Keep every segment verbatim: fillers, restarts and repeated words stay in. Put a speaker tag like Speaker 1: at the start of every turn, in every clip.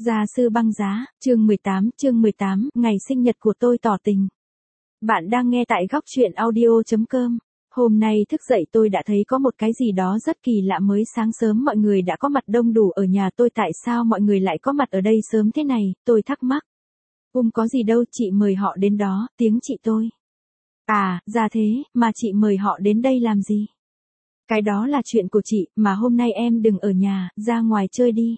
Speaker 1: Gia sư băng giá, chương mười tám, chương mười tám, ngày sinh nhật của tôi tỏ tình. Bạn đang nghe tại góc truyện audio chấm com. Hôm nay thức dậy tôi đã thấy có một cái gì đó rất kỳ lạ. Mới sáng sớm mọi người đã có mặt đông đủ ở nhà tôi, tại sao mọi người lại có mặt ở đây sớm thế này, tôi thắc mắc. Um có gì đâu, chị mời họ đến đó, tiếng chị tôi. À, ra thế, mà chị mời họ đến đây làm gì? Cái đó là chuyện của chị, mà hôm nay em đừng ở nhà, ra ngoài chơi đi.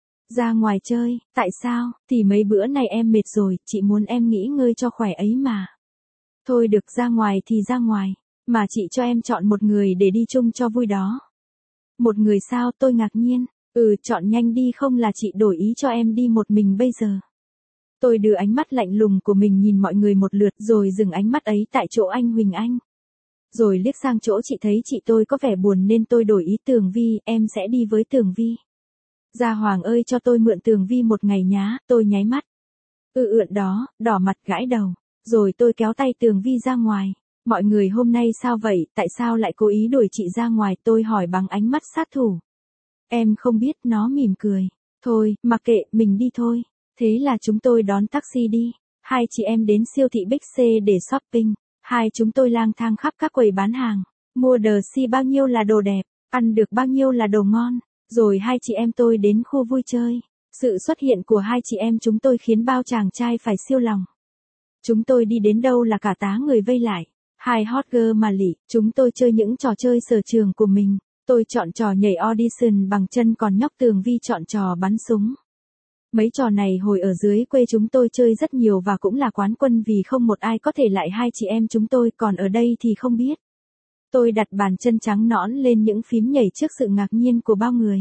Speaker 1: Ra ngoài chơi, tại sao, thì mấy bữa này em mệt rồi, chị muốn em nghỉ ngơi cho khỏe ấy mà. Thôi được, ra ngoài thì ra ngoài, mà chị cho em chọn một người để đi chung cho vui đó. Một người sao, tôi ngạc nhiên, ừ chọn nhanh đi không là chị đổi ý cho em đi một mình bây giờ. Tôi đưa ánh mắt lạnh lùng của mình nhìn mọi người một lượt rồi dừng ánh mắt ấy tại chỗ anh Huỳnh Anh. Rồi liếc sang chỗ chị, thấy chị tôi có vẻ buồn nên tôi đổi ý. Tường Vi, em sẽ đi với Tường Vi. Gia Hoàng ơi, cho tôi mượn Tường Vi một ngày nhá, tôi nháy mắt. Ừ ượn đó, đỏ mặt gãi đầu. Rồi tôi kéo tay Tường Vi ra ngoài. Mọi người hôm nay sao vậy, tại sao lại cố ý đuổi chị ra ngoài, tôi hỏi bằng ánh mắt sát thủ. Em không biết, nó mỉm cười. Thôi, mặc kệ, mình đi thôi. Thế là chúng tôi đón taxi đi. Hai chị em đến siêu thị Big C để shopping. Hai chúng tôi lang thang khắp các quầy bán hàng. Mua đờ si bao nhiêu là đồ đẹp, ăn được bao nhiêu là đồ ngon. Rồi hai chị em tôi đến khu vui chơi. Sự xuất hiện của hai chị em chúng tôi khiến bao chàng trai phải siêu lòng. Chúng tôi đi đến đâu là cả tá người vây lại. Hai hot girl mà lỉ, chúng tôi chơi những trò chơi sở trường của mình. Tôi chọn trò nhảy audition bằng chân, còn nhóc Tường Vi chọn trò bắn súng. Mấy trò này hồi ở dưới quê chúng tôi chơi rất nhiều và cũng là quán quân vì không một ai có thể lại hai chị em chúng tôi, còn ở đây thì không biết. Tôi đặt bàn chân trắng nõn lên những phím nhảy trước sự ngạc nhiên của bao người.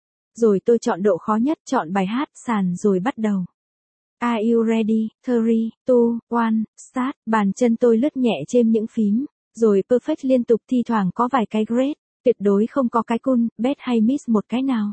Speaker 1: Rồi tôi chọn độ khó nhất, chọn bài hát, sàn rồi bắt đầu. Are you ready? Three, two, one, start. Bàn chân tôi lướt nhẹ trên những phím, rồi perfect liên tục, thi thoảng có vài cái great, tuyệt đối không có cái cool, best hay miss một cái nào.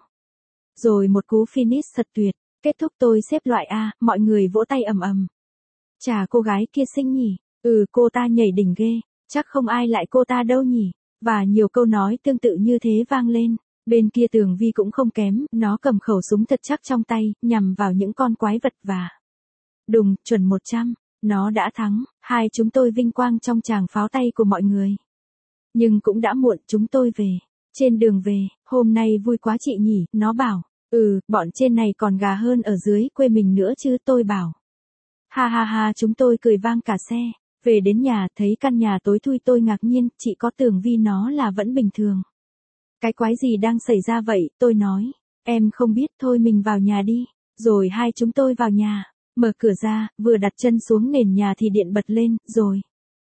Speaker 1: Rồi một cú finish thật tuyệt, kết thúc tôi xếp loại A, mọi người vỗ tay ầm ầm. Chà, cô gái kia xinh nhỉ, ừ cô ta nhảy đỉnh ghê, chắc không ai lại cô ta đâu nhỉ, và nhiều câu nói tương tự như thế vang lên. Bên kia Tường Vi cũng không kém, nó cầm khẩu súng thật chắc trong tay, nhằm vào những con quái vật và... Đùng, chuẩn một trăm, nó đã thắng, hai chúng tôi vinh quang trong tràng pháo tay của mọi người. Nhưng cũng đã muộn, chúng tôi về. Trên đường về, hôm nay vui quá chị nhỉ, nó bảo, ừ, bọn trên này còn gà hơn ở dưới quê mình nữa chứ, tôi bảo. Ha ha ha, chúng tôi cười vang cả xe. Về đến nhà, thấy căn nhà tối thui, tôi ngạc nhiên, chị có Tường Vi nó là vẫn bình thường. Cái quái gì đang xảy ra vậy, tôi nói. Em không biết, thôi mình vào nhà đi. Rồi hai chúng tôi vào nhà, mở cửa ra, vừa đặt chân xuống nền nhà thì điện bật lên, rồi.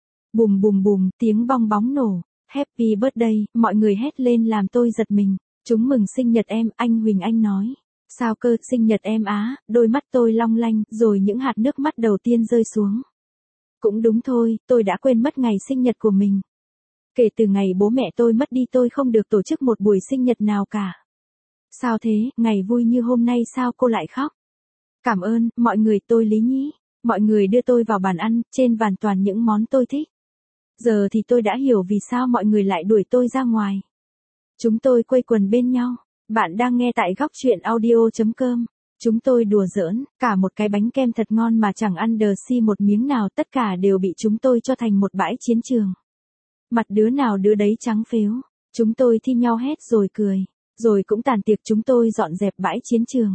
Speaker 1: Bùm bùm bùm, tiếng bong bóng nổ. Happy birthday, mọi người hét lên làm tôi giật mình. Chúng mừng sinh nhật em, anh Huỳnh Anh nói. Sao cơ, sinh nhật em á, đôi mắt tôi long lanh, rồi những hạt nước mắt đầu tiên rơi xuống. Cũng đúng thôi, tôi đã quên mất ngày sinh nhật của mình. Kể từ ngày bố mẹ tôi mất đi, tôi không được tổ chức một buổi sinh nhật nào cả. Sao thế, ngày vui như hôm nay sao cô lại khóc? Cảm ơn, mọi người, tôi Lý Nhĩ. Mọi người đưa tôi vào bàn ăn, trên bàn toàn những món tôi thích. Giờ thì tôi đã hiểu vì sao mọi người lại đuổi tôi ra ngoài. Chúng tôi quây quần bên nhau. Bạn đang nghe tại góc truyện audio chấm com. Chúng tôi đùa giỡn, cả một cái bánh kem thật ngon mà chẳng ăn đờ si một miếng nào, tất cả đều bị chúng tôi cho thành một bãi chiến trường. Mặt đứa nào đứa đấy trắng phếu. Chúng tôi thi nhau hét rồi cười. Rồi cũng tàn tiệc, chúng tôi dọn dẹp bãi chiến trường.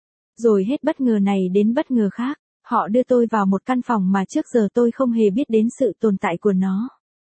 Speaker 1: Rồi hết bất ngờ này đến bất ngờ khác. Họ đưa tôi vào một căn phòng mà trước giờ tôi không hề biết đến sự tồn tại của nó.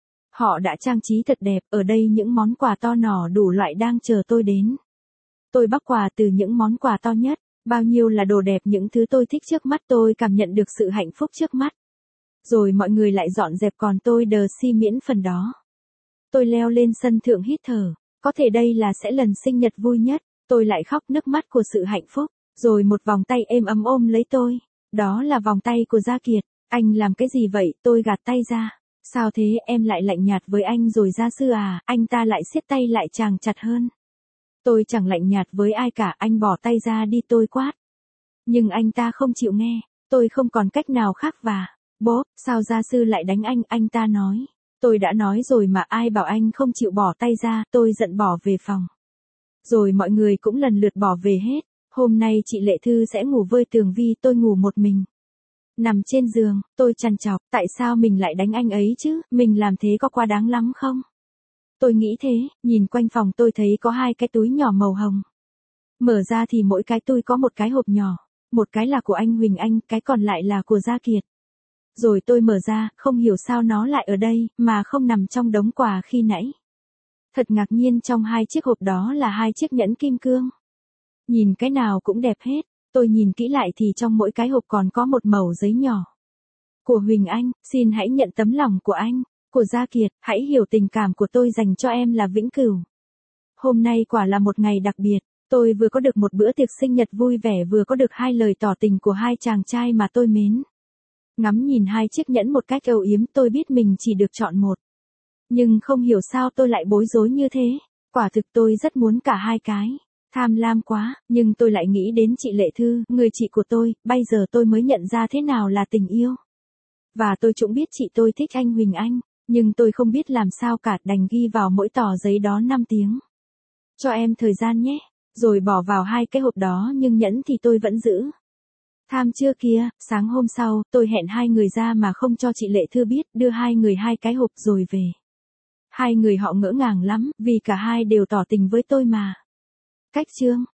Speaker 1: Họ đã trang trí thật đẹp, ở đây những món quà to nhỏ đủ loại đang chờ tôi đến. Tôi bóc quà từ những món quà to nhất, bao nhiêu là đồ đẹp, những thứ tôi thích trước mắt, tôi cảm nhận được sự hạnh phúc trước mắt. Rồi mọi người lại dọn dẹp, còn tôi đờ si miễn phần đó. Tôi leo lên sân thượng hít thở, có thể đây là sẽ lần sinh nhật vui nhất, tôi lại khóc nức mắt của sự hạnh phúc. Rồi một vòng tay êm ấm ôm lấy tôi, đó là vòng tay của Gia Kiệt. Anh làm cái gì vậy, tôi gạt tay ra. Sao thế, em lại lạnh nhạt với anh rồi Gia Sư à, anh ta lại siết tay lại chàng chặt hơn. Tôi chẳng lạnh nhạt với ai cả, anh bỏ tay ra đi, tôi quát. Nhưng anh ta không chịu nghe, tôi không còn cách nào khác và, bố, sao Gia Sư lại đánh anh, anh ta nói. Tôi đã nói rồi mà, ai bảo anh không chịu bỏ tay ra, tôi giận bỏ về phòng. Rồi mọi người cũng lần lượt bỏ về hết. Hôm nay chị Lệ Thư sẽ ngủ với Tường Vi, tôi ngủ một mình. Nằm trên giường, tôi trằn trọc, tại sao mình lại đánh anh ấy chứ, mình làm thế có quá đáng lắm không? Tôi nghĩ thế, nhìn quanh phòng tôi thấy có hai cái túi nhỏ màu hồng. Mở ra thì mỗi cái túi có một cái hộp nhỏ, một cái là của anh Huỳnh Anh, cái còn lại là của Gia Kiệt. Rồi tôi mở ra, không hiểu sao nó lại ở đây, mà không nằm trong đống quà khi nãy. Thật ngạc nhiên, trong hai chiếc hộp đó là hai chiếc nhẫn kim cương. Nhìn cái nào cũng đẹp hết, tôi nhìn kỹ lại thì trong mỗi cái hộp còn có một mẩu giấy nhỏ. Của Huỳnh Anh, xin hãy nhận tấm lòng của anh. Của Gia Kiệt, hãy hiểu tình cảm của tôi dành cho em là vĩnh cửu. Hôm nay quả là một ngày đặc biệt, tôi vừa có được một bữa tiệc sinh nhật vui vẻ, vừa có được hai lời tỏ tình của hai chàng trai mà tôi mến. Ngắm nhìn hai chiếc nhẫn một cách âu yếm, tôi biết mình chỉ được chọn một. Nhưng không hiểu sao tôi lại bối rối như thế, quả thực tôi rất muốn cả hai cái. Tham lam quá, nhưng tôi lại nghĩ đến chị Lệ Thư, người chị của tôi, bây giờ tôi mới nhận ra thế nào là tình yêu. Và tôi cũng biết chị tôi thích anh Huỳnh Anh, nhưng tôi không biết làm sao cả, đành ghi vào mỗi tờ giấy đó năm tiếng. Cho em thời gian nhé, rồi bỏ vào hai cái hộp đó, nhưng nhẫn thì tôi vẫn giữ. Tham chưa kia, sáng hôm sau, tôi hẹn hai người ra mà không cho chị Lệ Thư biết, đưa hai người hai cái hộp rồi về. Hai người họ ngỡ ngàng lắm, vì cả hai đều tỏ tình với tôi mà. Cách chương